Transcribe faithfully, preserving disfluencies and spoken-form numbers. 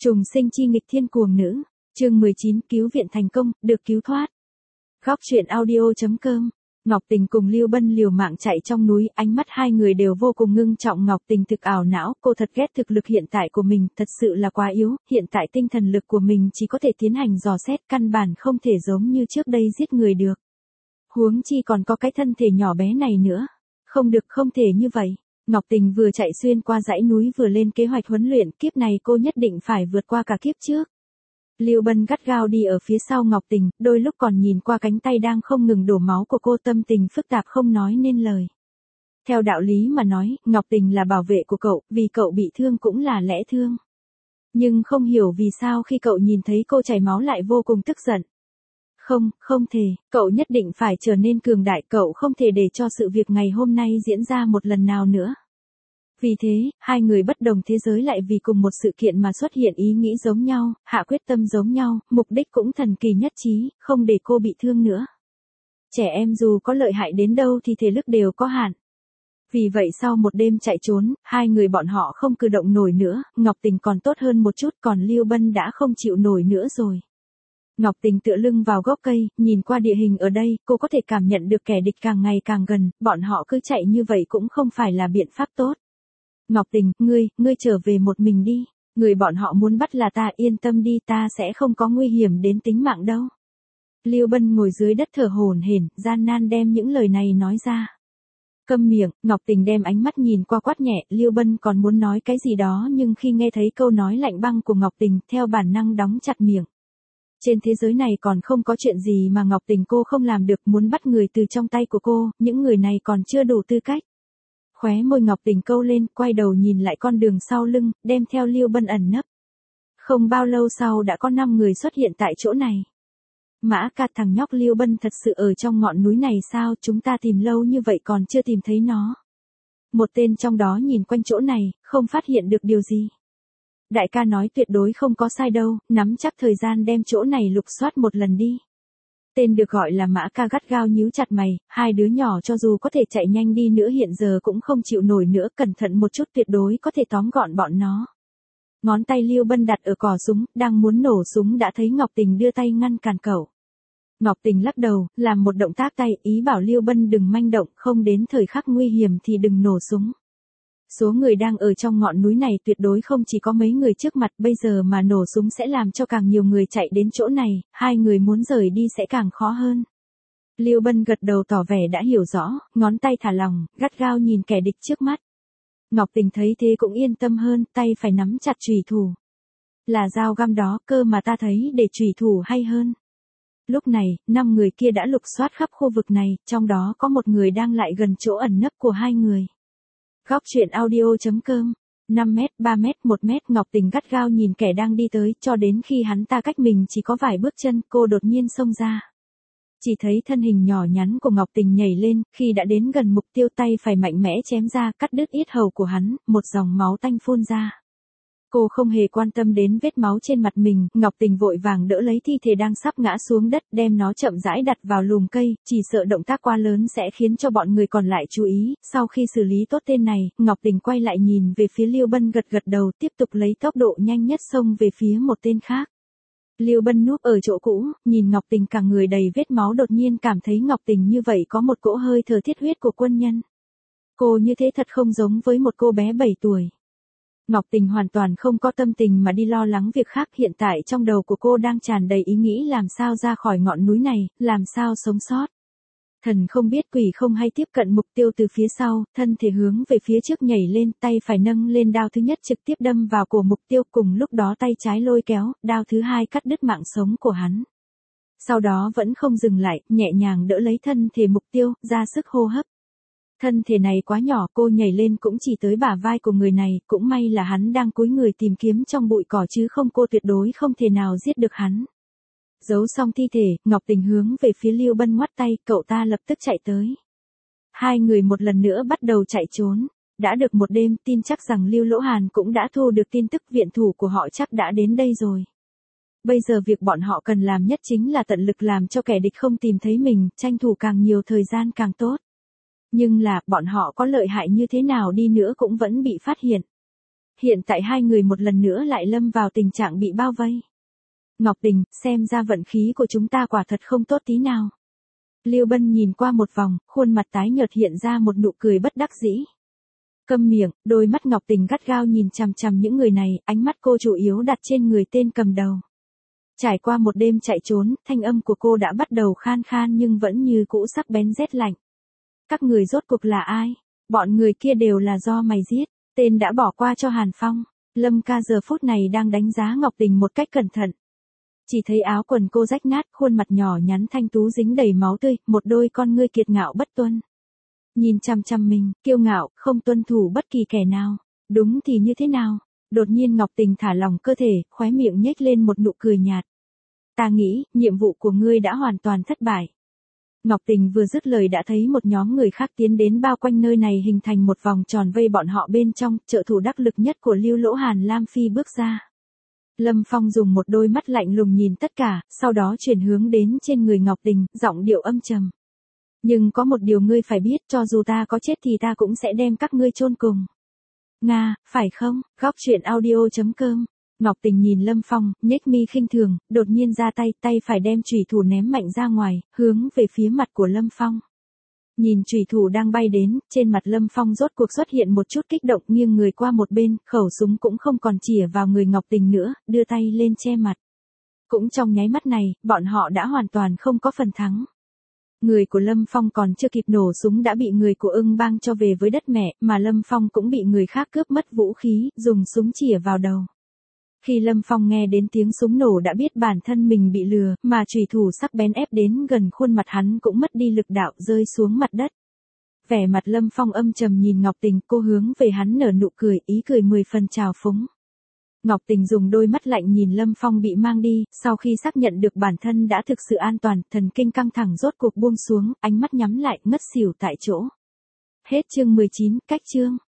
Trùng sinh chi nghịch thiên cuồng nữ, chương mười chín cứu viện thành công, được cứu thoát. Góc truyện audio.com. Ngọc Tình cùng Lưu Bân liều mạng chạy trong núi, ánh mắt hai người đều vô cùng ngưng trọng. Ngọc Tình thực ảo não, cô thật ghét thực lực hiện tại của mình, thật sự là quá yếu, hiện tại tinh thần lực của mình chỉ có thể tiến hành dò xét, căn bản không thể giống như trước đây giết người được. Huống chi còn có cái thân thể nhỏ bé này nữa. Không được, không thể như vậy. Ngọc Tình vừa chạy xuyên qua dãy núi vừa lên kế hoạch huấn luyện, kiếp này cô nhất định phải vượt qua cả kiếp trước. Lưu Bân gắt gao đi ở phía sau Ngọc Tình, đôi lúc còn nhìn qua cánh tay đang không ngừng đổ máu của cô, tâm tình phức tạp không nói nên lời. Theo đạo lý mà nói, Ngọc Tình là bảo vệ của cậu, vì cậu bị thương cũng là lẽ thương. Nhưng không hiểu vì sao khi cậu nhìn thấy cô chảy máu lại vô cùng tức giận. Không, không thể, cậu nhất định phải trở nên cường đại, cậu không thể để cho sự việc ngày hôm nay diễn ra một lần nào nữa. Vì thế, hai người bất đồng thế giới lại vì cùng một sự kiện mà xuất hiện ý nghĩ giống nhau, hạ quyết tâm giống nhau, mục đích cũng thần kỳ nhất trí, không để cô bị thương nữa. Trẻ em dù có lợi hại đến đâu thì thể lực đều có hạn. Vì vậy sau một đêm chạy trốn, hai người bọn họ không cử động nổi nữa, Ngọc Tình còn tốt hơn một chút, còn Lưu Bân đã không chịu nổi nữa rồi. Ngọc Tình tựa lưng vào gốc cây, nhìn qua địa hình ở đây, cô có thể cảm nhận được kẻ địch càng ngày càng gần, bọn họ cứ chạy như vậy cũng không phải là biện pháp tốt. Ngọc Tình, ngươi, ngươi trở về một mình đi, người bọn họ muốn bắt là ta, yên tâm đi, ta sẽ không có nguy hiểm đến tính mạng đâu. Lưu Bân ngồi dưới đất thở hổn hển, gian nan đem những lời này nói ra. Câm miệng, Ngọc Tình đem ánh mắt nhìn qua quát nhẹ, Lưu Bân còn muốn nói cái gì đó nhưng khi nghe thấy câu nói lạnh băng của Ngọc Tình, theo bản năng đóng chặt miệng. Trên thế giới này còn không có chuyện gì mà Ngọc Tình cô không làm được, muốn bắt người từ trong tay của cô, những người này còn chưa đủ tư cách. Khóe môi Ngọc Tình câu lên, quay đầu nhìn lại con đường sau lưng, đem theo Lưu Bân ẩn nấp. Không bao lâu sau đã có năm người xuất hiện tại chỗ này. Mã ca, thằng nhóc Lưu Bân thật sự ở trong ngọn núi này sao, chúng ta tìm lâu như vậy còn chưa tìm thấy nó. Một tên trong đó nhìn quanh chỗ này, không phát hiện được điều gì. Đại ca nói tuyệt đối không có sai đâu, nắm chắc thời gian đem chỗ này lục soát một lần đi. Tên được gọi là Mã ca gắt gao nhíu chặt mày, hai đứa nhỏ cho dù có thể chạy nhanh đi nữa hiện giờ cũng không chịu nổi nữa, cẩn thận một chút tuyệt đối có thể tóm gọn bọn nó. Ngón tay Lưu Bân đặt ở cò súng, đang muốn nổ súng đã thấy Ngọc Tình đưa tay ngăn cản cậu. Ngọc Tình lắc đầu, làm một động tác tay, ý bảo Lưu Bân đừng manh động, không đến thời khắc nguy hiểm thì đừng nổ súng. Số người đang ở trong ngọn núi này tuyệt đối không chỉ có mấy người trước mặt, bây giờ mà nổ súng sẽ làm cho càng nhiều người chạy đến chỗ này, hai người muốn rời đi sẽ càng khó hơn. Lưu Bân gật đầu tỏ vẻ đã hiểu rõ, ngón tay thả lỏng, gắt gao nhìn kẻ địch trước mắt. Ngọc Tình thấy thế cũng yên tâm hơn, tay phải nắm chặt chùy thủ. Là dao găm đó, cơ mà ta thấy để chùy thủ hay hơn. Lúc này, năm người kia đã lục soát khắp khu vực này, trong đó có một người đang lại gần chỗ ẩn nấp của hai người. Góc truyện audio.com. năm mét, ba mét, một mét, Ngọc Tình gắt gao nhìn kẻ đang đi tới, cho đến khi hắn ta cách mình chỉ có vài bước chân, cô đột nhiên xông ra. Chỉ thấy thân hình nhỏ nhắn của Ngọc Tình nhảy lên, khi đã đến gần mục tiêu tay phải mạnh mẽ chém ra, cắt đứt yết hầu của hắn, một dòng máu tanh phun ra. Cô không hề quan tâm đến vết máu trên mặt mình, Ngọc Tình vội vàng đỡ lấy thi thể đang sắp ngã xuống đất, đem nó chậm rãi đặt vào lùm cây, chỉ sợ động tác quá lớn sẽ khiến cho bọn người còn lại chú ý. Sau khi xử lý tốt tên này, Ngọc Tình quay lại nhìn về phía Lưu Bân gật gật đầu, tiếp tục lấy tốc độ nhanh nhất xông về phía một tên khác. Lưu Bân núp ở chỗ cũ, nhìn Ngọc Tình cả người đầy vết máu, đột nhiên cảm thấy Ngọc Tình như vậy có một cỗ hơi thở thiết huyết của quân nhân. Cô như thế thật không giống với một cô bé bảy tuổi. Ngọc Tình hoàn toàn không có tâm tình mà đi lo lắng việc khác, hiện tại trong đầu của cô đang tràn đầy ý nghĩ làm sao ra khỏi ngọn núi này, làm sao sống sót. Thần không biết quỷ không hay tiếp cận mục tiêu từ phía sau, thân thể hướng về phía trước nhảy lên, tay phải nâng lên đao thứ nhất trực tiếp đâm vào cổ mục tiêu, cùng lúc đó tay trái lôi kéo, đao thứ hai cắt đứt mạng sống của hắn. Sau đó vẫn không dừng lại, nhẹ nhàng đỡ lấy thân thể mục tiêu, ra sức hô hấp. Thân thể này quá nhỏ, cô nhảy lên cũng chỉ tới bả vai của người này, cũng may là hắn đang cúi người tìm kiếm trong bụi cỏ chứ không cô tuyệt đối không thể nào giết được hắn. Giấu xong thi thể, Ngọc Tình hướng về phía Lưu Bân ngoắt tay, cậu ta lập tức chạy tới. Hai người một lần nữa bắt đầu chạy trốn. Đã được một đêm, tin chắc rằng Lưu Lỗ Hàn cũng đã thu được tin tức, viện thủ của họ chắc đã đến đây rồi. Bây giờ việc bọn họ cần làm nhất chính là tận lực làm cho kẻ địch không tìm thấy mình, tranh thủ càng nhiều thời gian càng tốt. Nhưng là, bọn họ có lợi hại như thế nào đi nữa cũng vẫn bị phát hiện. Hiện tại hai người một lần nữa lại lâm vào tình trạng bị bao vây. Ngọc Tình, xem ra vận khí của chúng ta quả thật không tốt tí nào. Lưu Bân nhìn qua một vòng, khuôn mặt tái nhợt hiện ra một nụ cười bất đắc dĩ. Câm miệng, đôi mắt Ngọc Tình gắt gao nhìn chằm chằm những người này, ánh mắt cô chủ yếu đặt trên người tên cầm đầu. Trải qua một đêm chạy trốn, thanh âm của cô đã bắt đầu khan khan nhưng vẫn như cũ sắc bén rét lạnh. Các người rốt cuộc là ai? Bọn người kia đều là do mày giết, tên đã bỏ qua cho Hàn Phong. Lâm ca giờ phút này đang đánh giá Ngọc Tình một cách cẩn thận. Chỉ thấy áo quần cô rách nát, khuôn mặt nhỏ nhắn thanh tú dính đầy máu tươi, một đôi con ngươi kiệt ngạo bất tuân. Nhìn chằm chằm mình, kiêu ngạo, không tuân thủ bất kỳ kẻ nào. Đúng thì như thế nào? Đột nhiên Ngọc Tình thả lỏng cơ thể, khóe miệng nhếch lên một nụ cười nhạt. Ta nghĩ, nhiệm vụ của ngươi đã hoàn toàn thất bại. Ngọc Tình vừa dứt lời đã thấy một nhóm người khác tiến đến bao quanh nơi này hình thành một vòng tròn vây bọn họ bên trong, trợ thủ đắc lực nhất của Lưu Lỗ Hàn Lam Phi bước ra. Lâm Phong dùng một đôi mắt lạnh lùng nhìn tất cả, sau đó chuyển hướng đến trên người Ngọc Tình, giọng điệu âm trầm. Nhưng có một điều ngươi phải biết, cho dù ta có chết thì ta cũng sẽ đem các ngươi chôn cùng. Nga, phải không? Góc truyện audio chấm com. Ngọc Tình nhìn Lâm Phong, nhếch mi khinh thường, đột nhiên ra tay, tay phải đem chùy thủ ném mạnh ra ngoài, hướng về phía mặt của Lâm Phong. Nhìn chùy thủ đang bay đến, trên mặt Lâm Phong rốt cuộc xuất hiện một chút kích động, nghiêng người qua một bên, khẩu súng cũng không còn chĩa vào người Ngọc Tình nữa, đưa tay lên che mặt. Cũng trong nháy mắt này, bọn họ đã hoàn toàn không có phần thắng. Người của Lâm Phong còn chưa kịp nổ súng đã bị người của Ưng Bang cho về với đất mẹ, mà Lâm Phong cũng bị người khác cướp mất vũ khí, dùng súng chĩa vào đầu. Khi Lâm Phong nghe đến tiếng súng nổ đã biết bản thân mình bị lừa, mà chùy thủ sắc bén ép đến gần khuôn mặt hắn cũng mất đi lực đạo rơi xuống mặt đất. Vẻ mặt Lâm Phong âm trầm nhìn Ngọc Tình, cô hướng về hắn nở nụ cười, ý cười mười phần trào phúng. Ngọc Tình dùng đôi mắt lạnh nhìn Lâm Phong bị mang đi, sau khi xác nhận được bản thân đã thực sự an toàn, thần kinh căng thẳng rốt cuộc buông xuống, ánh mắt nhắm lại, ngất xỉu tại chỗ. Hết chương mười chín, cách chương.